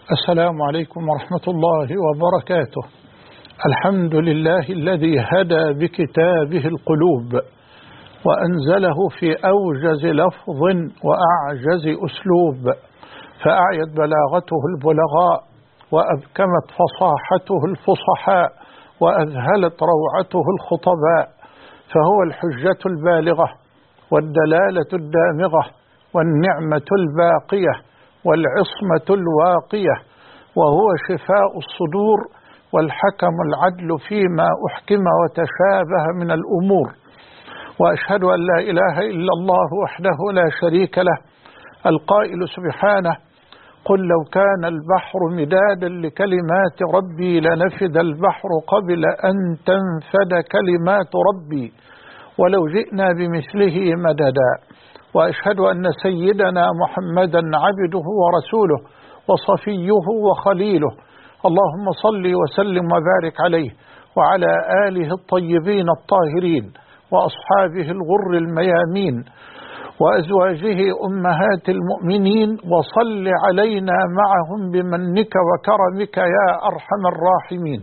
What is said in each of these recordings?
السلام عليكم ورحمة الله وبركاته. الحمد لله الذي هدى بكتابه القلوب وأنزله في أوجز لفظ وأعجز أسلوب، فأعيت بلاغته البلغاء وأبكمت فصاحته الفصحاء وأذهلت روعته الخطباء، فهو الحجة البالغة والدلالة الدامغة والنعمة الباقية والعصمة الواقية، وهو شفاء الصدور والحكم العدل فيما أحكم وتشابه من الأمور. وأشهد أن لا إله إلا الله وحده لا شريك له، القائل سبحانه: قل لو كان البحر مدادا لكلمات ربي لنفد البحر قبل أن تنفد كلمات ربي ولو جئنا بمثله مددا. وأشهد أن سيدنا محمدا عبده ورسوله وصفيه وخليله، اللهم صل وسلم وبارك عليه وعلى آله الطيبين الطاهرين وأصحابه الغر الميامين وأزواجه أمهات المؤمنين، وصل علينا معهم بمنك وكرمك يا أرحم الراحمين.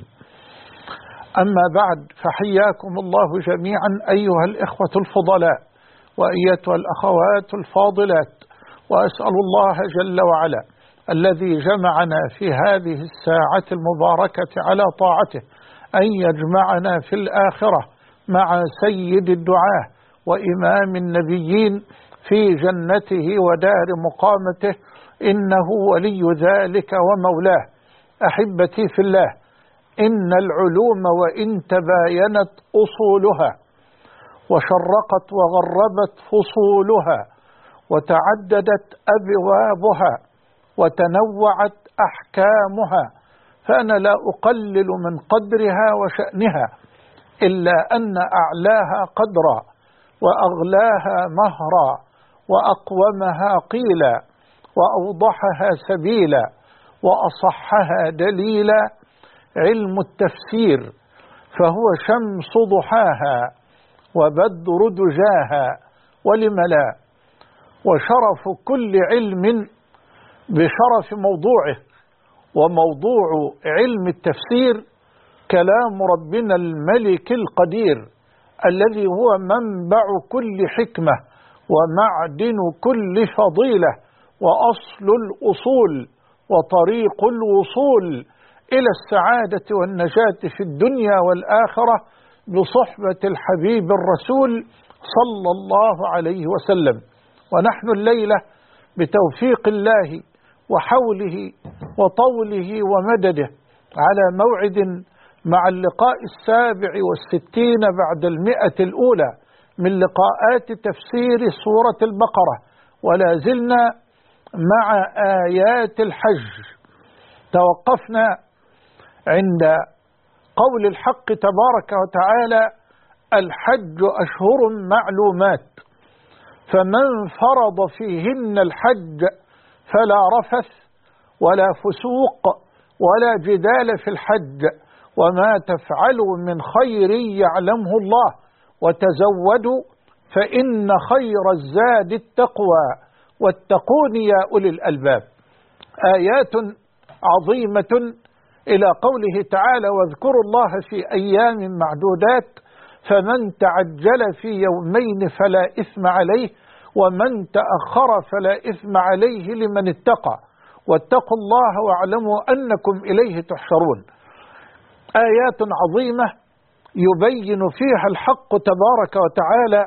أما بعد، فحياكم الله جميعا أيها الإخوة الفضلاء وأيتها الأخوات الفاضلات، وأسأل الله جل وعلا الذي جمعنا في هذه الساعة المباركة على طاعته أن يجمعنا في الآخرة مع سيد الدعاة وإمام النبيين في جنته ودار مقامته، إنه ولي ذلك ومولاه. أحبتي في الله، إن العلوم وإن تباينت أصولها وشرقت وغربت فصولها وتعددت أبوابها وتنوعت أحكامها، فأنا لا أقلل من قدرها وشأنها، إلا أن أعلاها قدرا وأغلاها مهرا وأقومها قيلا وأوضحها سبيلا وأصحها دليلا علم التفسير، فهو شمس ضحاها وبدر دجاها ولم لا. وشرف كل علم بشرف موضوعه، وموضوع علم التفسير كلام ربنا الملك القدير الذي هو منبع كل حكمة ومعدن كل فضيلة وأصل الأصول وطريق الوصول إلى السعادة والنجاة في الدنيا والآخرة بصحبة الحبيب الرسول صلى الله عليه وسلم. ونحن الليلة بتوفيق الله وحوله وطوله ومدده على موعد مع اللقاء 67 بعد 100 الأولى من لقاءات تفسير سورة البقرة، ولا زلنا مع آيات الحج. توقفنا عند قول الحق تبارك وتعالى: الحج أشهر معلومات، فمن فرض فيهن الحج فلا رفث ولا فسوق ولا جدال في الحج، وما تفعلوا من خير يعلمه الله، وتزودوا فإن خير الزاد التقوى واتقون يا أولي الألباب. آيات عظيمة إلى قوله تعالى: واذكروا الله في أيام معدودات، فمن تعجل في يومين فلا إثم عليه، ومن تأخر فلا إثم عليه لمن اتقى، واتقوا الله واعلموا أنكم إليه تحشرون. آيات عظيمة يبين فيها الحق تبارك وتعالى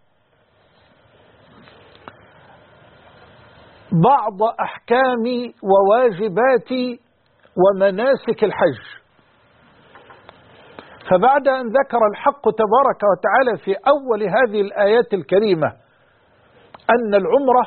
بعض أحكام وواجبات ومناسك الحج. فبعد أن ذكر الحق تبارك وتعالى في أول هذه الآيات الكريمة أن العمرة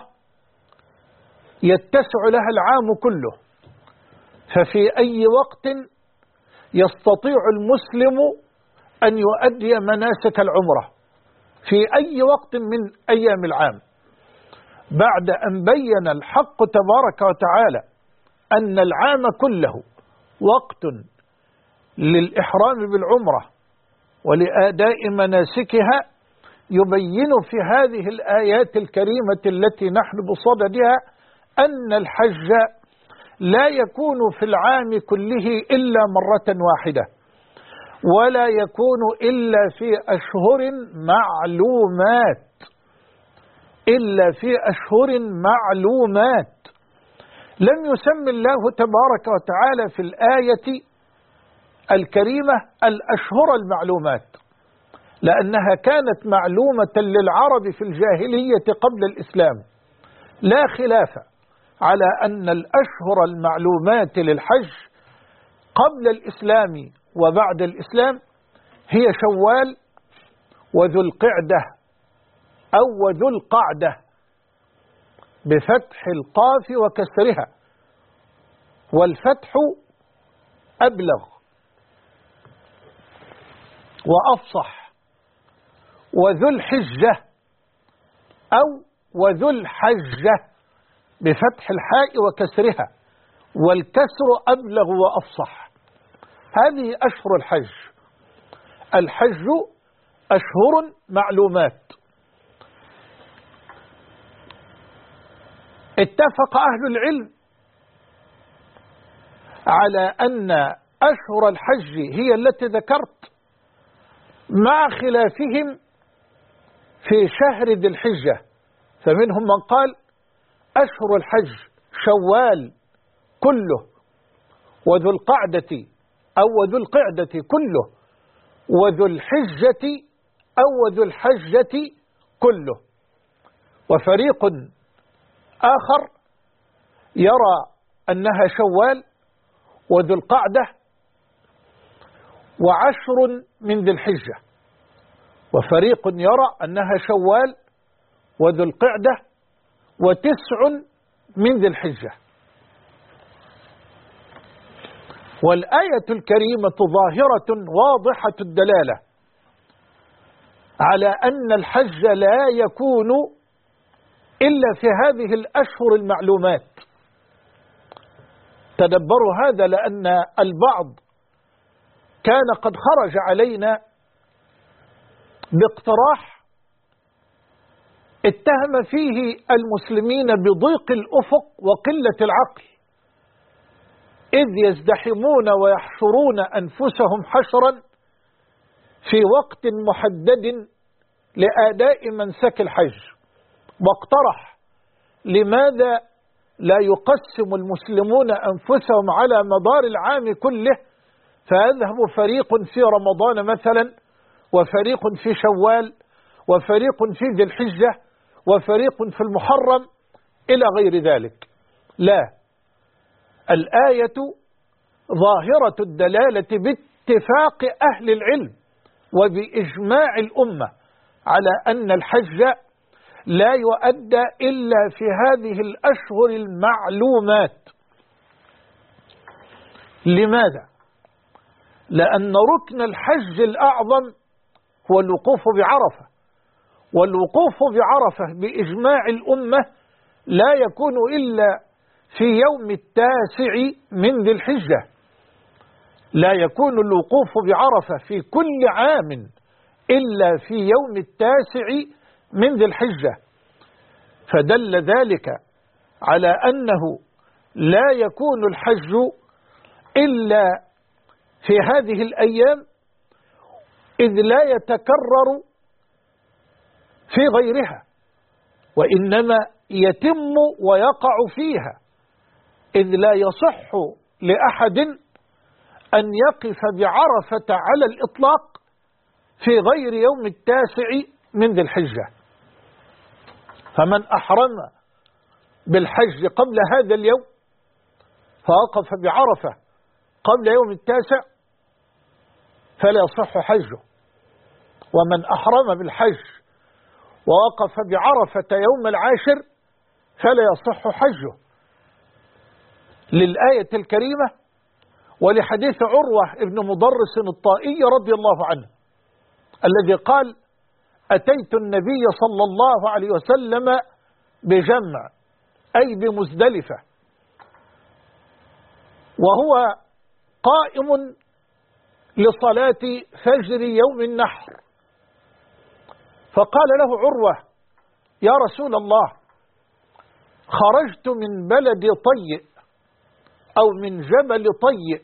يتسع لها العام كله، ففي أي وقت يستطيع المسلم أن يؤدي مناسك العمرة في أي وقت من أيام العام، بعد أن بين الحق تبارك وتعالى أن العام كله وقت للإحرام بالعمرة ولأداء مناسكها، يبين في هذه الآيات الكريمة التي نحن بصددها أن الحج لا يكون في العام كله إلا مرة واحدة، ولا يكون إلا في أشهر معلومات، إلا في أشهر معلومات. لم يسمي الله تبارك وتعالى في الآية الكريمة الأشهر المعلومات، لأنها كانت معلومة للعرب في الجاهلية قبل الإسلام. لا خلاف على أن الأشهر المعلومات للحج قبل الإسلام وبعد الإسلام هي شوال وذو القعدة أو ذو القعدة بفتح القاف وكسرها، والفتح أبلغ وأفصح. وذو الحجة أو وذو الحجة بفتح الحاء وكسرها، والكسر أبلغ وأفصح. هذه أشهر الحج. الحج أشهر معلومات. اتفق أهل العلم على أن أشهر الحج هي التي ذكرت، مع خلافهم في شهر ذي الحجة. فمنهم من قال أشهر الحج شوال كله، وذو القعدة أو وذو القعدة كله، وذو الحجة أو وذو الحجة كله. وفريق آخر يرى أنها شوال وذو القعدة وعشر من ذي الحجة، وفريق يرى أنها شوال وذو القعدة وتسع من ذي الحجة. والآية الكريمة ظاهرة واضحة الدلالة على أن الحج لا يكون إلا في هذه الأشهر المعلومات. تدبروا هذا، لأن البعض كان قد خرج علينا باقتراح اتهم فيه المسلمين بضيق الأفق وقلة العقل، إذ يزدحمون ويحشرون أنفسهم حشرا في وقت محدد لأداء منسك الحج. واقترح لماذا لا يقسم المسلمون أنفسهم على مدار العام كله، فيذهب فريق في رمضان مثلا، وفريق في شوال، وفريق في ذي الحجة، وفريق في المحرم، إلى غير ذلك. لا، الآية ظاهرة الدلالة باتفاق أهل العلم وبإجماع الأمة على أن الحج لا يؤدى إلا في هذه الأشهر المعلومات. لماذا؟ لأن ركن الحج الأعظم هو الوقوف بعرفة، والوقوف بعرفة بإجماع الأمة لا يكون إلا في يوم 9 من ذي الحجة. لا يكون الوقوف بعرفة في كل عام إلا في يوم 9 من ذي الحجة. فدل ذلك على أنه لا يكون الحج إلا في هذه الأيام، إذ لا يتكرر في غيرها، وإنما يتم ويقع فيها، إذ لا يصح لأحد أن يقف بعرفة على الإطلاق في غير يوم 9 من ذي الحجة. فمن أحرم بالحج قبل هذا اليوم فوقف بعرفة قبل يوم 9 فلا يصح حجه، ومن أحرم بالحج ووقف بعرفة يوم 10 فلا يصح حجه، للآية الكريمة ولحديث عروة ابن مضرس الطائي رضي الله عنه الذي قال: أتيت النبي صلى الله عليه وسلم بجمع، أي بمزدلفة، وهو قائم لصلاة فجر يوم النحر، فقال له عروة: يا رسول الله، خرجت من بلد طيء أو من جبل طي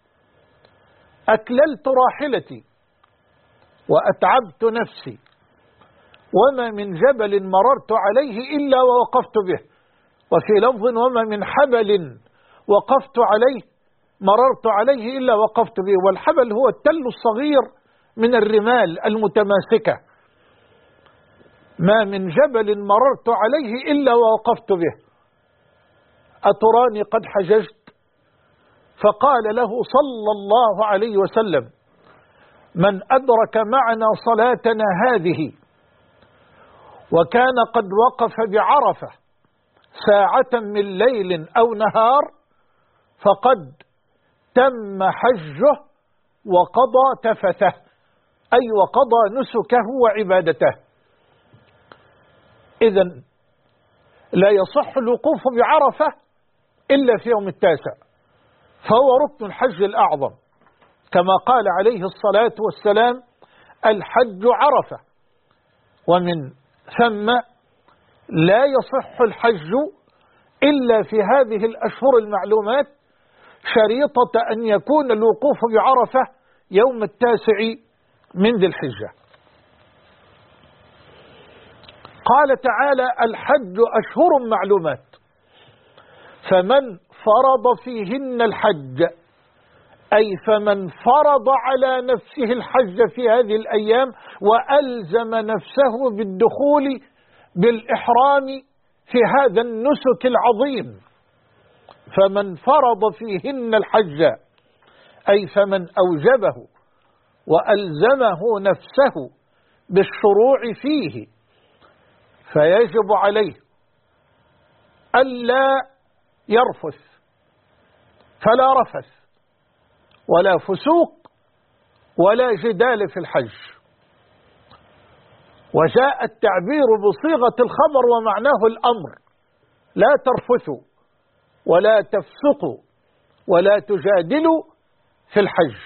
أكللت راحلتي وأتعبت نفسي، وما من جبل مررت عليه إلا ووقفت به. وفي لفظ وما من حبل وقفت عليه مررت عليه إلا وقفت به. والحبل هو التل الصغير من الرمال المتماسكة. ما من جبل مررت عليه إلا ووقفت به. أتراني قد حججت؟ فقال له صلى الله عليه وسلم: من أدرك معنا صلاتنا هذه وكان قد وقف بعرفة ساعة من ليل أو نهار فقد تم حجه وقضى تفثه، أي وقضى نسكه وعبادته. إذن لا يصح الوقوف بعرفة إلا في يوم التاسع، فهو ركن الحج الأعظم، كما قال عليه الصلاة والسلام: الحج عرفة. ومن ثم لا يصح الحج إلا في هذه الأشهر المعلومات، شريطة أن يكون الوقوف بعرفة يوم التاسع من ذي الحجة. قال تعالى: الحج أشهر معلومات، فمن فرض فيهن الحج، أي فمن فرض على نفسه الحج في هذه الأيام وألزم نفسه بالدخول بالإحرام في هذا النسك العظيم. فمن فرض فيهن الحج، أي فمن أوجبه وألزمه نفسه بالشروع فيه، فيجب عليه ألا يرفث، فلا رفث ولا فسوق ولا جدال في الحج. وجاء التعبير بصيغة الخبر ومعناه الأمر: لا ترفثوا ولا تفسقوا ولا تجادلوا في الحج.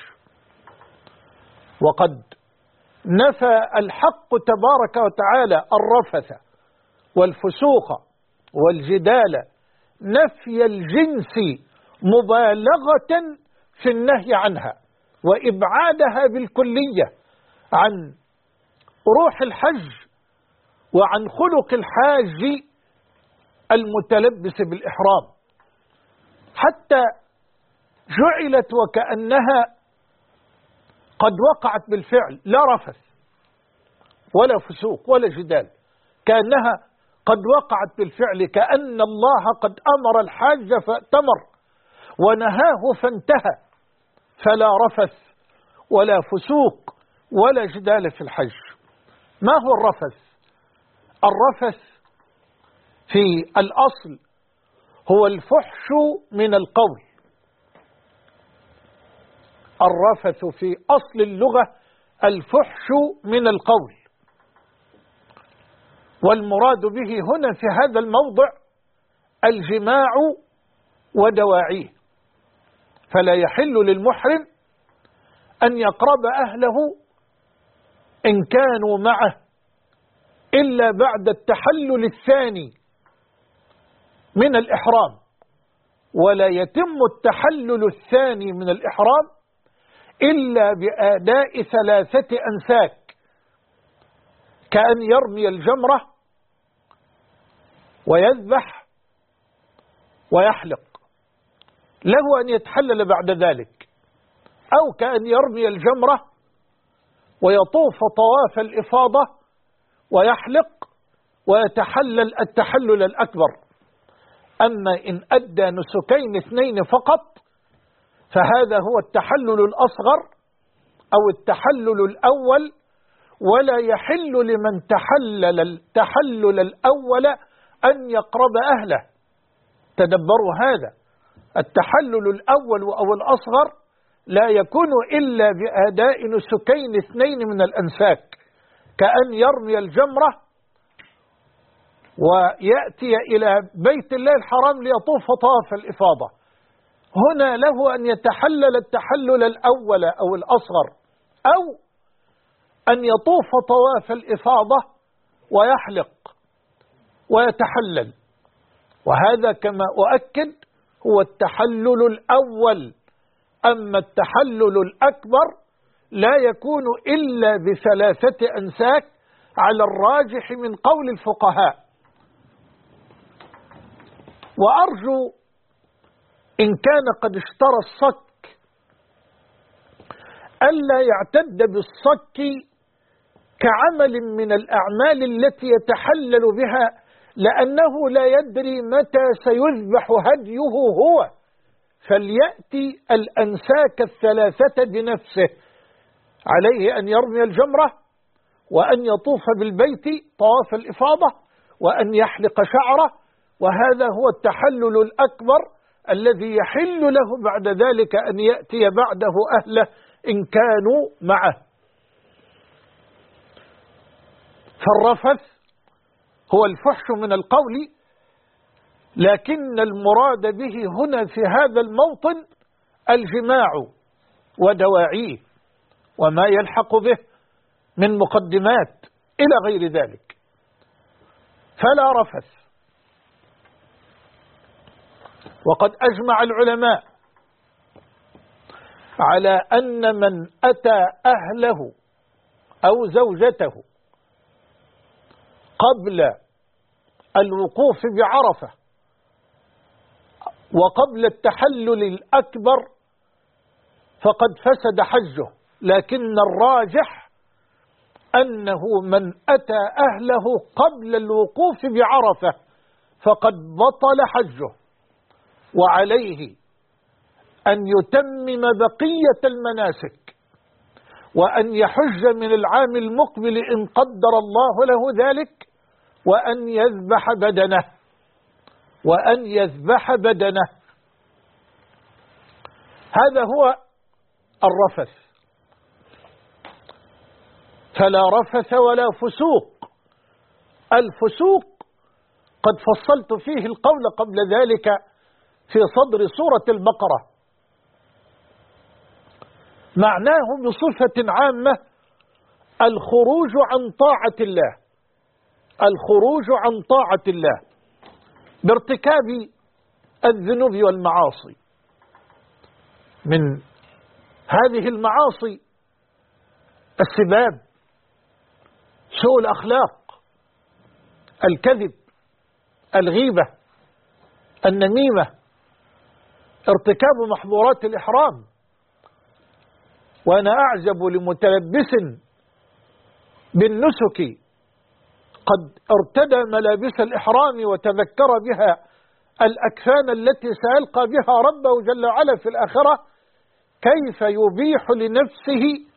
وقد نفى الحق تبارك وتعالى الرفث والفسوق والجدال نفي الجنس مبالغة في النهي عنها وإبعادها بالكلية عن روح الحج وعن خلق الحاج المتلبس بالإحرام، حتى جعلت وكأنها قد وقعت بالفعل، لا رفث ولا فسوق ولا جدال، كأنها قد وقعت بالفعل، كأن الله قد أمر الحاج فأتمر ونهاه فانتهى، فلا رفث ولا فسوق ولا جدال في الحج. ما هو الرفث؟ الرفث في الأصل هو الفحش من القول. الرفث في أصل اللغة الفحش من القول، والمراد به هنا في هذا الموضع الجماع ودواعيه. فلا يحل للمحرم أن يقرب أهله إن كانوا معه إلا بعد التحلل الثاني من الإحرام، ولا يتم التحلل الثاني من الإحرام إلا بأداء 3 أنساك، كأن يرمي الجمرة ويذبح ويحلق، له أن يتحلل بعد ذلك، أو كأن يرمي الجمرة ويطوف طواف الإفاضة ويحلق ويتحلل التحلل الأكبر. أما إن أدى نسكين 2 فقط فهذا هو التحلل الأصغر أو التحلل الأول، ولا يحل لمن تحلل التحلل الأول أن يقرب أهله. تدبروا هذا، التحلل الأول أو الأصغر لا يكون إلا بأداء نسكين 2 من الأنساك، كأن يرمي الجمرة ويأتي إلى بيت الله الحرام ليطوف طواف الإفاضة. هنا له أن يتحلل التحلل الأول أو الأصغر، أو أن يطوف طواف الإفاضة ويحلق ويتحلل. وهذا كما أؤكد هو التحلل الأول، أما التحلل الأكبر لا يكون إلا بثلاثة أنساك على الراجح من قول الفقهاء. وأرجو إن كان قد اشترى الصك ألا يعتد بالصك كعمل من الأعمال التي يتحلل بها، لأنه لا يدري متى سيذبح هديه هو، فليأتي الأنساك الثلاثة بنفسه. عليه أن يرمي الجمرة، وأن يطوف بالبيت طواف الإفاضة، وأن يحلق شعره، وهذا هو التحلل الأكبر الذي يحل له بعد ذلك أن يأتي بعده أهله إن كانوا معه. فالرفث هو الفحش من القول، لكن المراد به هنا في هذا الموطن الجماع ودواعيه وما يلحق به من مقدمات إلى غير ذلك، فلا رفث. وقد أجمع العلماء على أن من أتى أهله أو زوجته قبل الوقوف بعرفة وقبل التحلل الأكبر فقد فسد حجه، لكن الراجح أنه من أتى أهله قبل الوقوف بعرفة فقد بطل حجه، وعليه أن يتمم بقية المناسك، وأن يحج من العام المقبل إن قدر الله له ذلك، وأن يذبح بدنه. هذا هو الرفث. فلا رفث ولا فسوق. الفسوق قد فصلت فيه القول قبل ذلك في صدر سورة البقرة. معناه بصفة عامة الخروج عن طاعة الله، الخروج عن طاعة الله بارتكاب الذنوب والمعاصي. من هذه المعاصي السباب، سوء الأخلاق، الكذب، الغيبة، النميمة، ارتكاب محظورات الإحرام. وأنا أعجب لمتلبس بالنسك قد ارتدى ملابس الإحرام وتذكر بها الأكفان التي سيلقى بها ربه جل وعلا في الآخرة، كيف يبيح لنفسه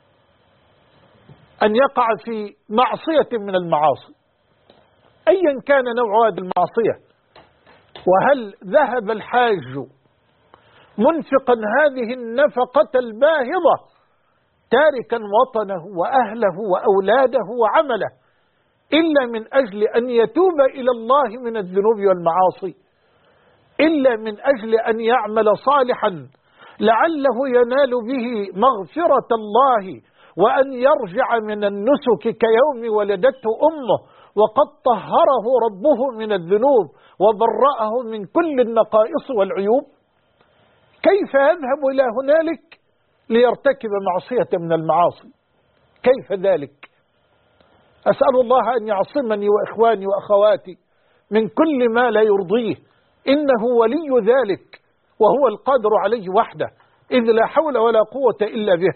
أن يقع في معصية من المعاصي أيا كان نوع هذه المعصية. وهل ذهب الحاج منفقا هذه النفقة الباهظة تاركا وطنه وأهله وأولاده وعمله إلا من أجل أن يتوب إلى الله من الذنوب والمعاصي، إلا من أجل أن يعمل صالحا لعله ينال به مغفرة الله، وأن يرجع من النسك كيوم ولدته أمه وقد طهره ربه من الذنوب وبرأه من كل النقائص والعيوب؟ كيف يذهب إلى هنالك ليرتكب معصية من المعاصي؟ كيف ذلك؟ أسأل الله أن يعصمني وإخواني وأخواتي من كل ما لا يرضيه، إنه ولي ذلك وهو القادر عليه وحده، إذ لا حول ولا قوة إلا به.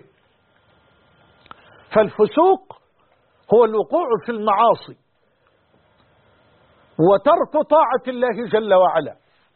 فالفسوق هو الوقوع في المعاصي وترك طاعة الله جل وعلا.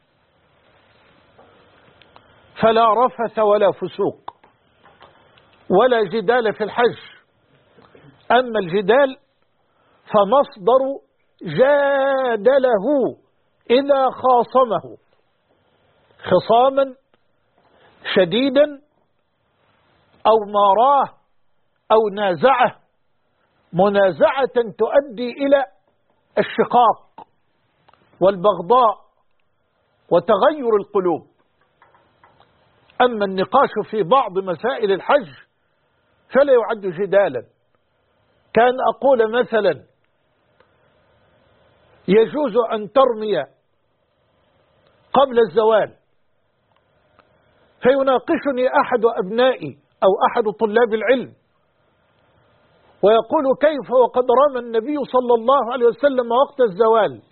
فلا رفث ولا فسوق ولا جدال في الحج. أما الجدال فمصدر جادله إذا خاصمه خصاما شديدا أو ماراه أو نازعه منازعة تؤدي إلى الشقاق والبغضاء وتغير القلوب. أما النقاش في بعض مسائل الحج فلا يعد جدالا. كان أقول مثلا يجوز أن ترمي قبل الزوال فيناقشني أحد أبنائي أو أحد طلاب العلم ويقول: كيف وقد رمى النبي صلى الله عليه وسلم وقت الزوال؟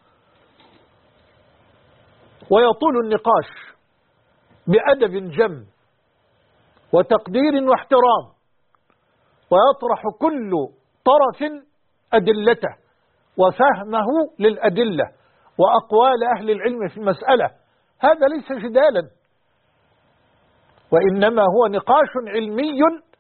ويطول النقاش بأدب جم وتقدير واحترام، ويطرح كل طرف أدلته وفهمه للأدلة وأقوال أهل العلم في المسألة. هذا ليس جدالا، وإنما هو نقاش علمي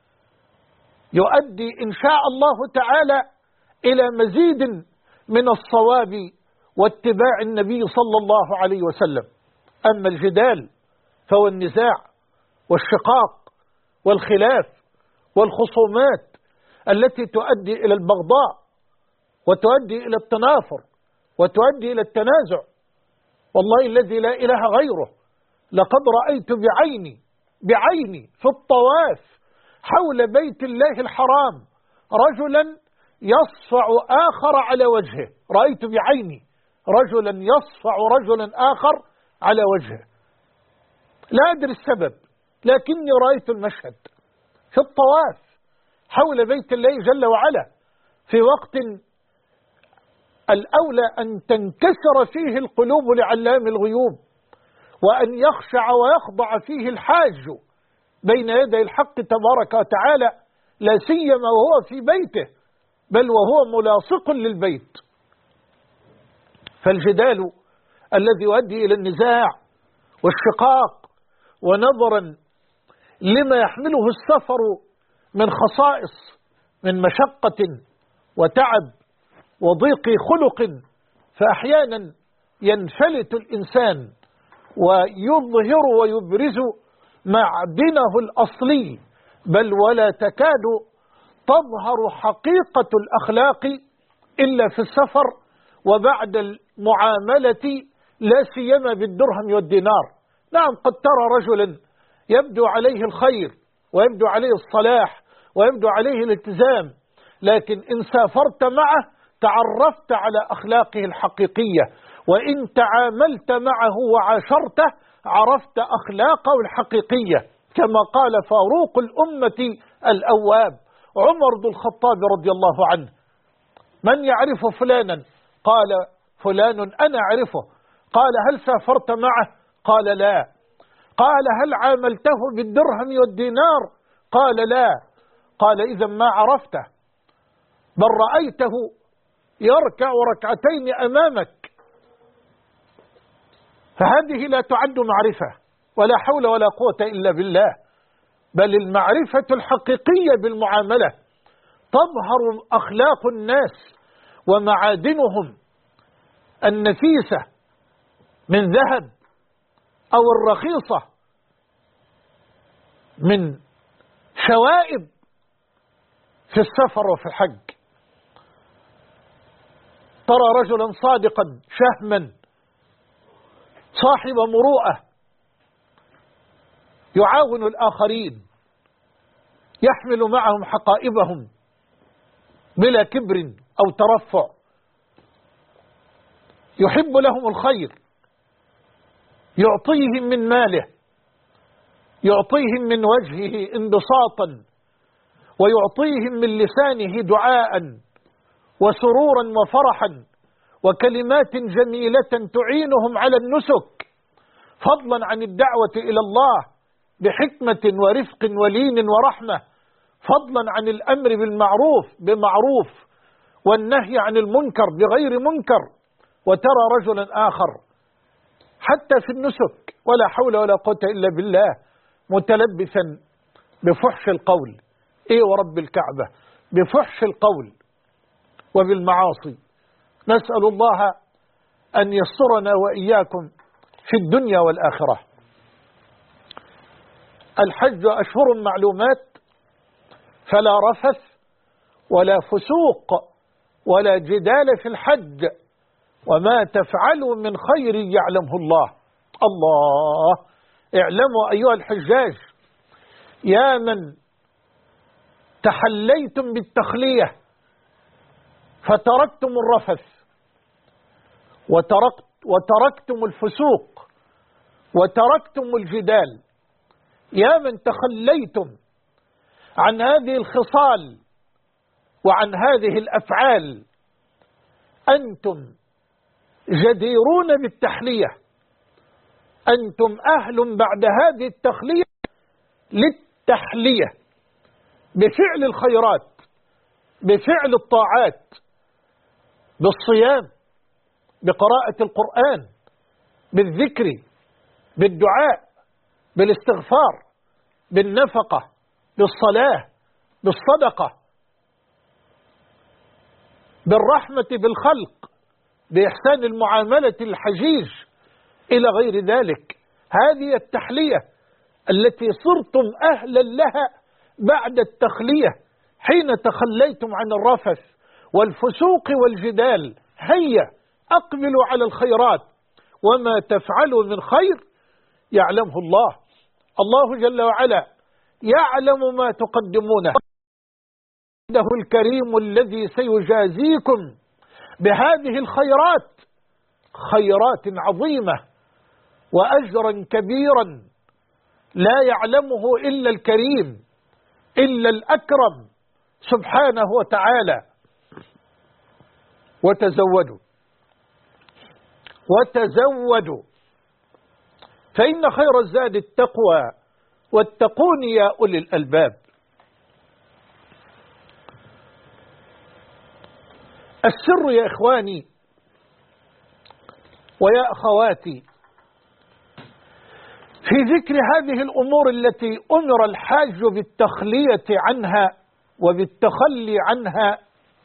يؤدي إن شاء الله تعالى إلى مزيد من الصواب واتباع النبي صلى الله عليه وسلم. أما الجدال فهو النزاع والشقاق والخلاف والخصومات التي تؤدي إلى البغضاء وتؤدي إلى التنافر وتؤدي إلى التنازع. والله الذي لا إله غيره لقد رأيت بعيني في الطواف حول بيت الله الحرام رجلا يصفع آخر على وجهه. رأيت بعيني رجلا يصفع رجلا آخر على وجهه، لا أدري السبب، لكني رأيت المشهد في الطواف حول بيت الله جل وعلا في وقت الأولى أن تنكسر فيه القلوب لعلام الغيوب، وأن يخشع ويخضع فيه الحاج بين يدي الحق تبارك وتعالى، لا سيما وهو في بيته بل وهو ملاصق للبيت. فالجدال الذي يؤدي إلى النزاع والشقاق، ونظرا لما يحمله السفر من خصائص من مشقة وتعب وضيق خلق، فأحيانا ينفلت الإنسان ويظهر ويبرز معدنه الأصلي، بل ولا تكاد تظهر حقيقة الأخلاق إلا في السفر وبعد المعاملة، لا سيما بالدرهم والدينار. نعم، قد ترى رجلا يبدو عليه الخير ويبدو عليه الصلاح ويبدو عليه الالتزام، لكن إن سافرت معه تعرفت على أخلاقه الحقيقية، وإن تعاملت معه وعاشرته عرفت أخلاقه الحقيقية، كما قال فاروق الأمة الأواب عمر بن الخطاب رضي الله عنه: من يعرف فلانا؟ قال: فلان أنا أعرفه. قال: هل سافرت معه؟ قال: لا. قال: هل عاملته بالدرهم والدينار؟ قال: لا. قال: إذا ما عرفته، بل رأيته يركع ركعتين أمامك، فهذه لا تعد معرفة، ولا حول ولا قوة إلا بالله. بل المعرفة الحقيقية بالمعاملة تظهر أخلاق الناس ومعادنهم النفيسة من ذهب أو الرخيصة من شوائب في السفر وفي الحج. ترى رجلا صادقا شهما صاحب مروءة يعاون الآخرين، يحمل معهم حقائبهم بلا كبر أو ترفع، يحب لهم الخير، يعطيهم من ماله، يعطيهم من وجهه انبساطا، ويعطيهم من لسانه دعاء وسرورا وفرحا وكلمات جميلة تعينهم على النسك، فضلا عن الدعوة إلى الله بحكمة ورفق ولين ورحمة، فضلا عن الأمر بمعروف والنهي عن المنكر بغير منكر. وترى رجلا آخر حتى في النسك ولا حول ولا قوة إلا بالله متلبسا بفحش القول، إيه ورب الكعبة، بفحش القول وبالمعاصي. نسأل الله أن يسترنا وإياكم في الدنيا والآخرة. الحج أشهر معلومات، فلا رفث ولا فسوق ولا جدال في الحج، وما تفعلوا من خير يعلمه الله. الله، اعلموا أيها الحجاج يا من تحليتم بالتخلية فتركتم الرفث وتركتم الفسوق وتركتم الجدال يا من تخليتم عن هذه الخصال وعن هذه الأفعال، أنتم جديرون بالتحلية، أنتم أهل بعد هذه التخلية للتحلية بفعل الخيرات، بفعل الطاعات، بالصيام، بقراءة القرآن، بالذكر، بالدعاء، بالاستغفار، بالنفقة، بالصلاة، بالصدقة، بالرحمة بالخلق، بإحسان المعاملة الحجيج إلى غير ذلك. هذه التحلية التي صرتم أهلا لها بعد التخلية، حين تخليتم عن الرفث والفسوق والجدال. هيا أقبلوا على الخيرات، وما تفعلوا من خير يعلمه الله. الله جل وعلا يعلم ما تقدمونه، عنده الكريم الذي سيجازيكم بهذه الخيرات، خيرات عظيمة وأجرا كبيرا لا يعلمه إلا الكريم، إلا الأكرم سبحانه وتعالى. وتزودوا وتزودوا فإن خير الزاد التقوى، واتقون يا أولي الألباب. السر يا إخواني ويا أخواتي في ذكر هذه الأمور التي أمر الحاج بالتخلية عنها وبالتخلي عنها،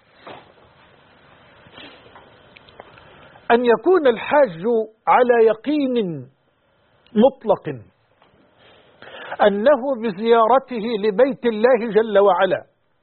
أن يكون الحاج على يقين مطلق أنه بزيارته لبيت الله جل وعلا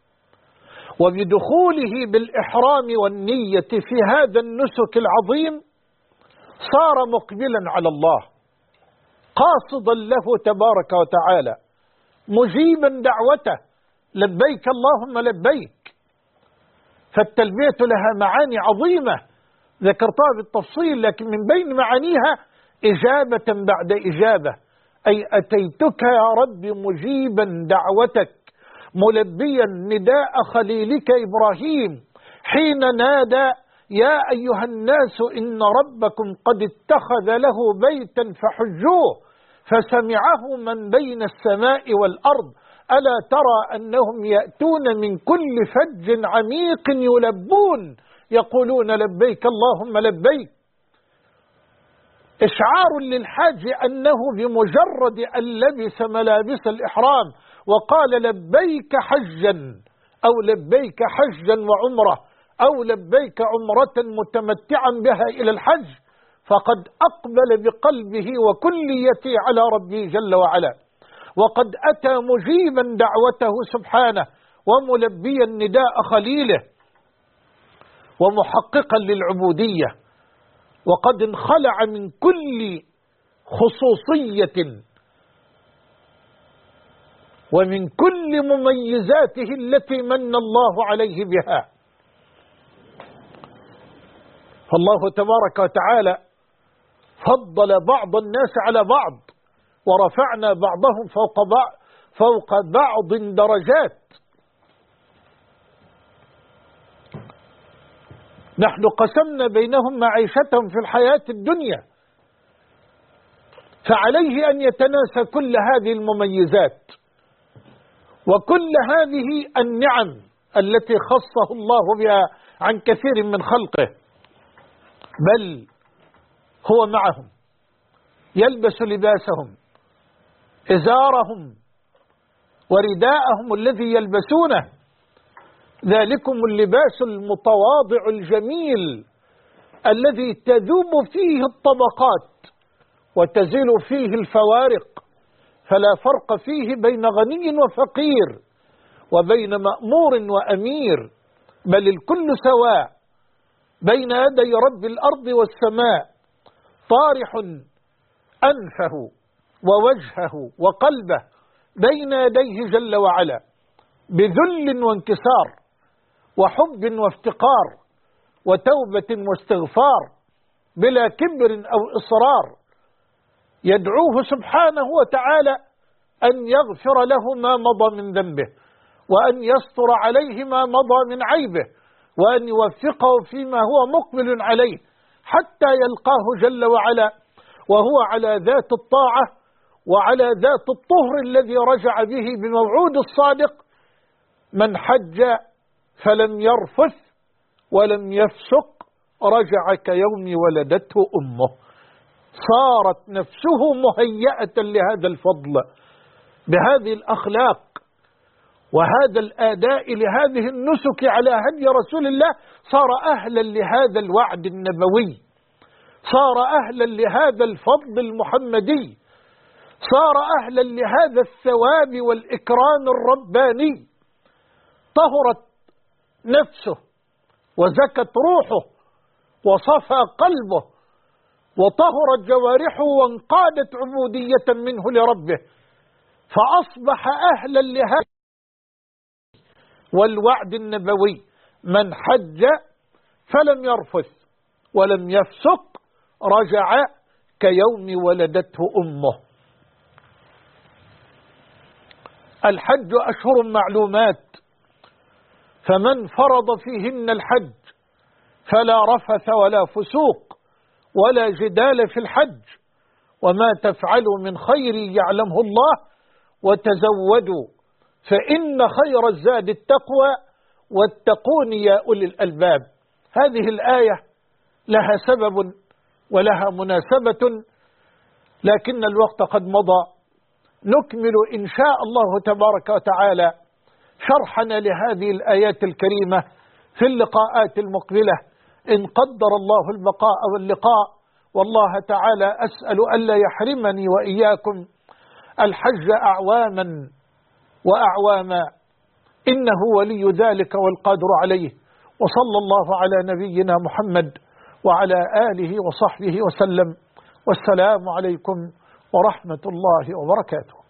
وبدخوله بالإحرام والنية في هذا النسك العظيم صار مقبلا على الله، قاصدا له تبارك وتعالى، مجيبا دعوته، لبيك اللهم لبيك. فالتلبية لها معاني عظيمة ذكرتها بالتفصيل، لكن من بين معانيها إجابة بعد إجابة، أي أتيتك يا رب مجيبا دعوتك، ملبيا نداء خليلك إبراهيم حين نادى يا أيها الناس إن ربكم قد اتخذ له بيتا فحجوه، فسمعه من بين السماء والأرض ألا ترى أنهم يأتون من كل فج عميق يلبون يقولون لبيك اللهم لبيك. إشعار للحاج أنه بمجرد أن لبس ملابس الإحرام وقال لبيك حجا أو لبيك حجا وعمرة أو لبيك عمرة متمتعا بها إلى الحج، فقد أقبل بقلبه وكليته على ربه جل وعلا، وقد أتى مجيبا دعوته سبحانه وملبيا نداء خليله ومحققا للعبودية، وقد انخلع من كل خصوصية ومن كل مميزاته التي من الله عليه بها. فالله تبارك وتعالى فضل بعض الناس على بعض، ورفعنا بعضهم فوق بعض درجات. نحن قسمنا بينهم معيشتهم في الحياة الدنيا، فعليه أن يتناسى كل هذه المميزات وكل هذه النعم التي خصه الله بها عن كثير من خلقه، بل هو معهم يلبس لباسهم، إزارهم ورداءهم الذي يلبسونه، ذلكم اللباس المتواضع الجميل الذي تذوب فيه الطبقات وتزيل فيه الفوارق، فلا فرق فيه بين غني وفقير وبين مأمور وأمير، بل الكل سواء بين يدي رب الأرض والسماء، طارح أنفه ووجهه وقلبه بين يديه جل وعلا بذل وانكسار وحب وافتقار وتوبة واستغفار، بلا كبر أو إصرار، يدعوه سبحانه وتعالى أن يغفر له ما مضى من ذنبه، وأن يستر عليه ما مضى من عيبه، وأن يوفقه فيما هو مقبل عليه حتى يلقاه جل وعلا وهو على ذات الطاعة وعلى ذات الطهر الذي رجع به بموعود الصادق. من حج فلم يرفث ولم يفسق رجع كيوم ولدته أمه. صارت نفسه مهيئة لهذا الفضل بهذه الأخلاق وهذا الآداء لهذه النسك على هدي رسول الله. صار أهلا لهذا الوعد النبوي، صار أهلا لهذا الفضل المحمدي، صار أهلا لهذا الثواب والإكرام الرباني. طهرت نفسه وزكت روحه وصفى قلبه وطهرت جوارحه وانقادت عبودية منه لربه، فأصبح أهلا لهذا والوعد النبوي. من حج فلم يرفث ولم يفسق رجع كيوم ولدته أمه. الحج أشهر معلومات، فمن فرض فيهن الحج فلا رفث ولا فسوق ولا جدال في الحج، وما تفعلوا من خير يعلمه الله، وتزودوا فإن خير الزاد التقوى واتقون يا أولي الألباب. هذه الآية لها سبب ولها مناسبة، لكن الوقت قد مضى. نكمل إن شاء الله تبارك وتعالى شرحنا لهذه الآيات الكريمة في اللقاءات المقبلة إن قدر الله البقاء واللقاء. والله تعالى أسأل ألا يحرمني وإياكم الحج أعواما وأعواما، إنه ولي ذلك والقادر عليه. وصلى الله على نبينا محمد وعلى آله وصحبه وسلم، والسلام عليكم ورحمة الله وبركاته.